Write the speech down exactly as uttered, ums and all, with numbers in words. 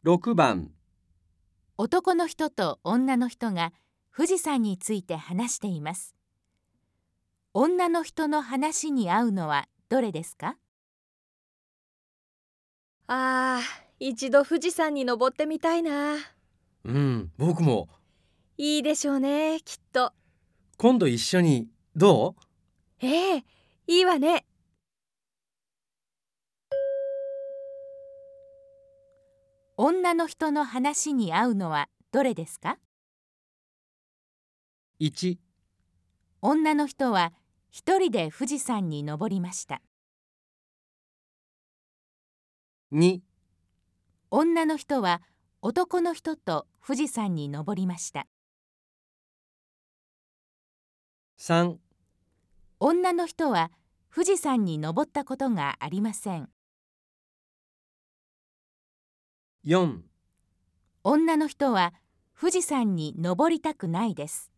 ろくばん、 男の人と女の人が富士山について話しています。女の人の話に合うのはどれですか？ ああ、一度富士山に登ってみたいな。 うん、僕も。 いいでしょうね、きっと。 今度一緒に、どう？ ええ、いいわね。 女の人の話に合うのはどれですか？ いち、 女の人は一人で富士山に登りました。 に、 女の人は男の人と富士山に登りました。 さん、 女の人は富士山に登ったことがありません。 よん、 女の人は富士山に登りたくないです。